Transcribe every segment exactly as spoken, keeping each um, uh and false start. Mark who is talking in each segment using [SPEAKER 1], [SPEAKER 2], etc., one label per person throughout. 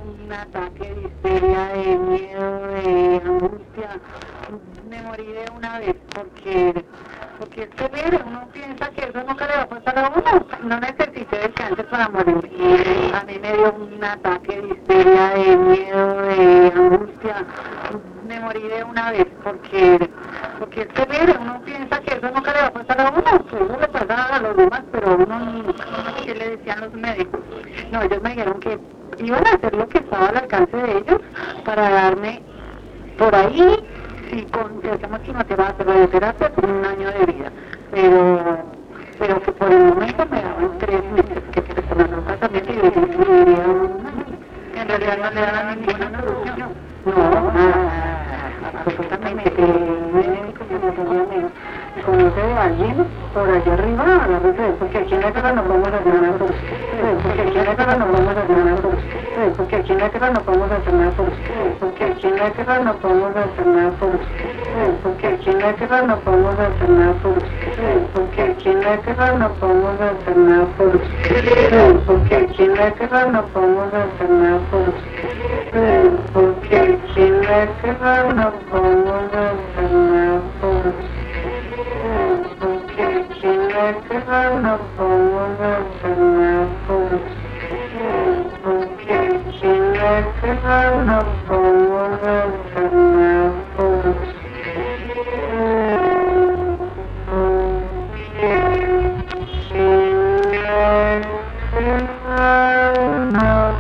[SPEAKER 1] un ataque de histeria, de miedo, de angustia. Me morí de una vez porque, porque es terrible. Uno piensa que eso nunca le va a pasar a uno. No necesité del cáncer para morir. Y a mí me dio un ataque de histeria, de miedo, de angustia. Me morí de una vez porque, porque es terrible. Uno piensa que eso nunca le va a pasar a uno. Que eso le pasa a los demás, pero uno, ¿qué le decían los médicos? No, ellos me dijeron que iban a hacer lo que estaba al alcance de ellos para darme por ahí, si con, si hacemos quimioterapia, radioterapia, con un año de vida. Pero, pero que por el momento me daban tres meses, que se con un tratamiento y yo viviría un año. En realidad no le daban ninguna solución. No, nada, absolutamente. El médico que me tenía menos. Conoce de alguien por allá arriba, a la red, porque aquí en la tierra no podemos hacer nada por usted, porque aquí en la tierra no podemos hacer nada por usted, porque aquí en la tierra no podemos hacer nada por usted, porque aquí en la tierra no podemos hacer nada por usted, porque aquí en la tierra no podemos hacer nada por usted, porque aquí en la tierra no podemos hacer nada por usted, porque aquí en la tierra no podemos hacer nada por usted, porque aquí en la tierra no podemos hacer nada por usted. Porque aquí en la tierra no podemos hacer nada por usted. Porque aquí en la tierra no podemos hacer nada por usted. Porque aquí en la tierra no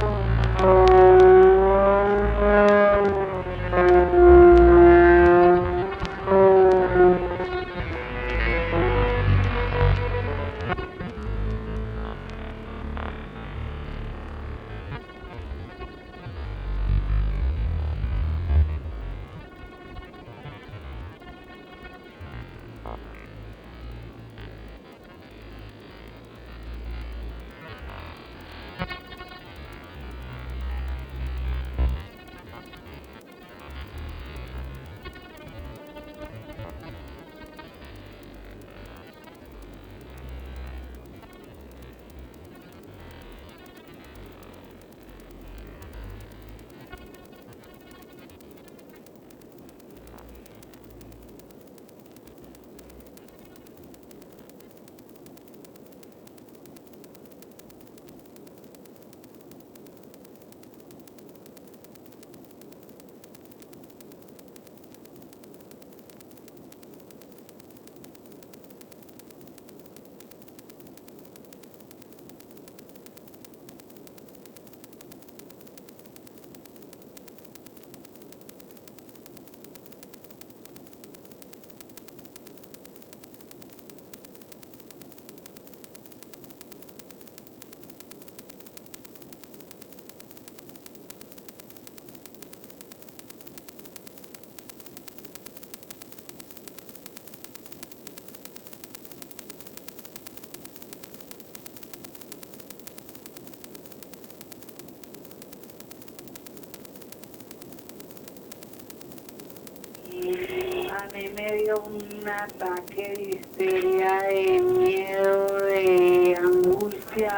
[SPEAKER 1] a mí me dio un ataque de histeria, de miedo, de angustia.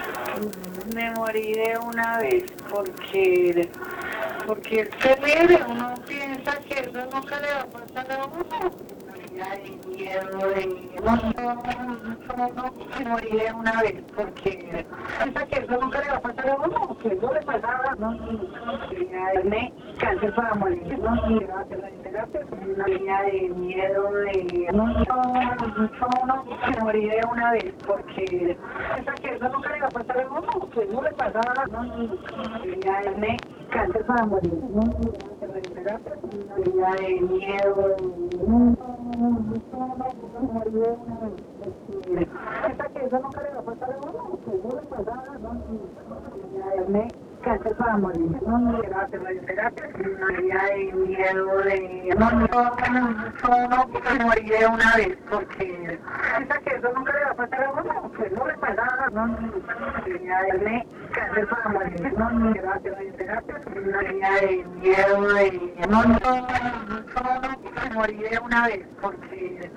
[SPEAKER 1] Me morí de una vez porque, porque es terrible. Uno piensa que eso nunca le va a pasar a uno. De miedo, de... No, no, no, no, me morí de una vez porque piensa que eso nunca le va a pasar a uno, que eso le pasaba, no, me cáncer para morir, no, y la terapia es una línea de miedo, de... No, no, no, no, me morí de una vez porque piensa que eso nunca le va a pasar a uno, que eso le pasaba, no, y me cáncer para morir, no, y la terapia es una línea de miedo, no, piensa que eso nunca le va a pasar a uno, que eso le pasaba, no, me cáncer para morir, no, no, la terapia es una línea de miedo, de... No, no, no, no, me morí de una vez porque piensa que eso nunca le va a pasar a uno, que eso le pasaba, no, me cáncer para morir, no, no, la terapia es una línea de miedo, de... No, no, no, me morí de una vez porque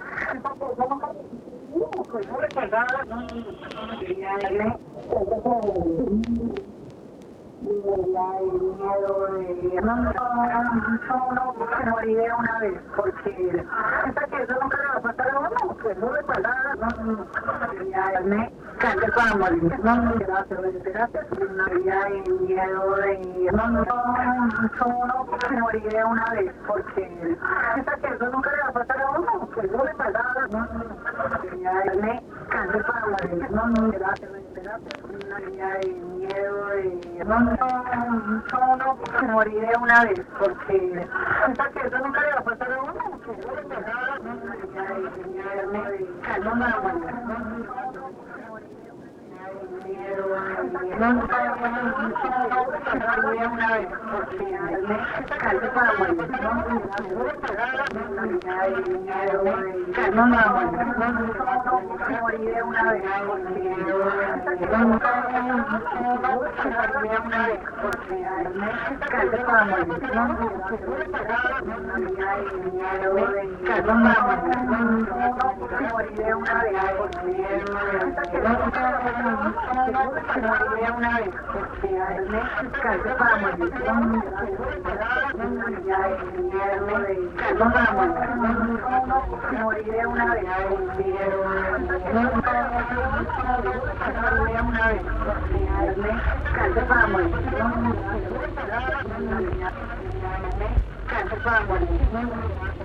[SPEAKER 1] pues no le pasaba, no, me Ya, el miedo de... No, no, no, no, me moriré una vez, porque piensa que eso nunca le va a pasar a uno, que eso le pasa, no, no, ya, me cante para morir, no, no, gracias, gracias, no, ya, el miedo de... No, no, no, no, me moriré una vez, porque piensa que eso nunca le va a pasar a uno, que eso le pasa, no, no, ya, me cante para morir, no, no, gracias, gracias, no, ya, el miedo de... No, no, no, no, me moriré una vez, porque piensa que eso nunca le va a pasar a uno, que eso le pasa, no, no, ya, ya, me calmo para morir, no, no, no, no, moriré una vez, porque me calmo para morir, no, no, ya, ya, calmo para morir, no, no, moriré una vez, porque no, no, moriré una vez, porque me calmo para morir, no, no, ya, ya, calmo para morir, no, no, moriré una vez, porque no, moriré una vez, porque me calmo para morir, no, no, ya, ya, calmo para morir, no, no, moriré una vez, porque no, no, moriré una vez, porque me calmo para morir, no, no, ya, calmo para morir, no, no,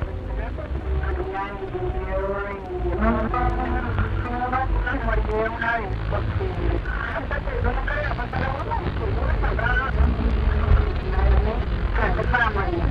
[SPEAKER 1] moriré una vez, porque eso nunca le va a pasar a uno, que eso le pasa, calmo para morir,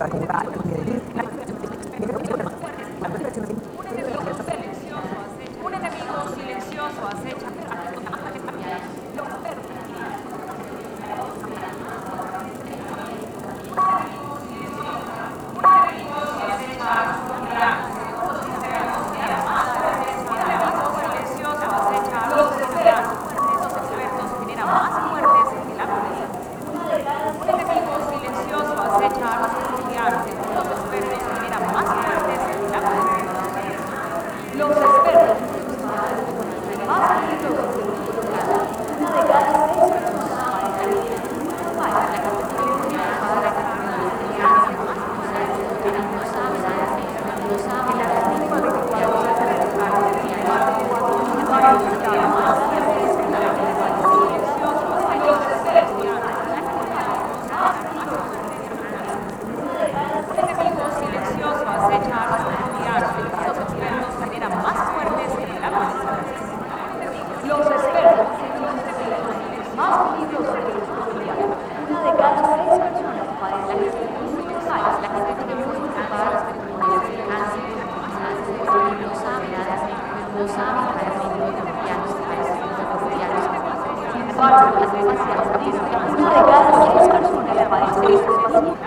[SPEAKER 2] Un enemigo silencioso acecha. Los expertos, más peligrosos de los colombianos, una de cada seis personas Los expertos, más peligrosos de los colombianos, una de cada seis personas padece la gente tiene muy ocupadas con el cáncer, no sabe nada, no sabe para los colombianos, sin embargo, es demasiado triste, una de cada seis personas padece este paciente.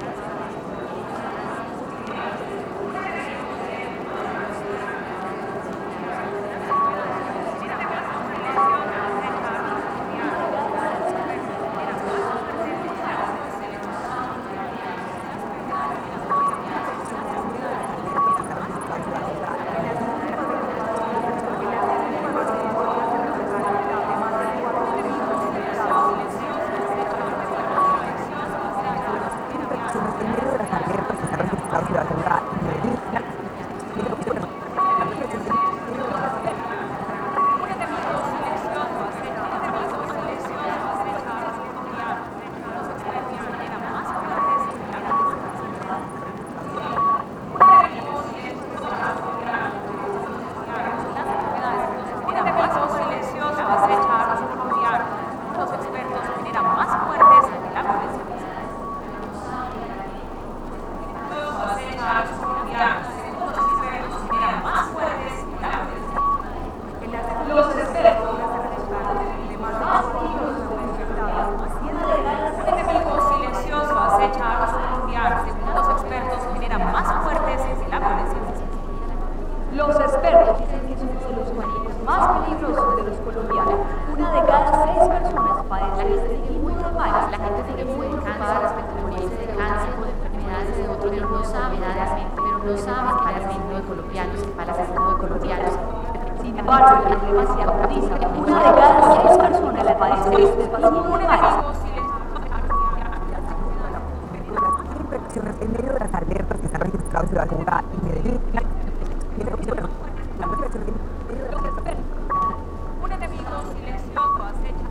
[SPEAKER 2] Los expertos dicen que son de los guarinos más peligrosos de los colombianos. Una de cada seis personas padece la gente muy mal, la gente sigue muy ocupada respecto a morirse de cáncer o de enfermedades de otro, pero no sabe nada, pero no sabe que para el asesino de colombianos, para el asesino de colombianos. Sin embargo, el problema se agudiza. Una de cada seis personas le padece este muy mal.
[SPEAKER 3] En medio de las alertas que están registradas en la ciudad y Medellín,
[SPEAKER 2] un enemigo silencioso acecha.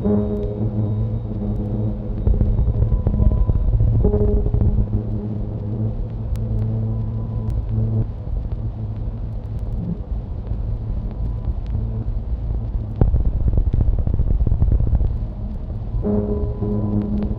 [SPEAKER 3] Thank you.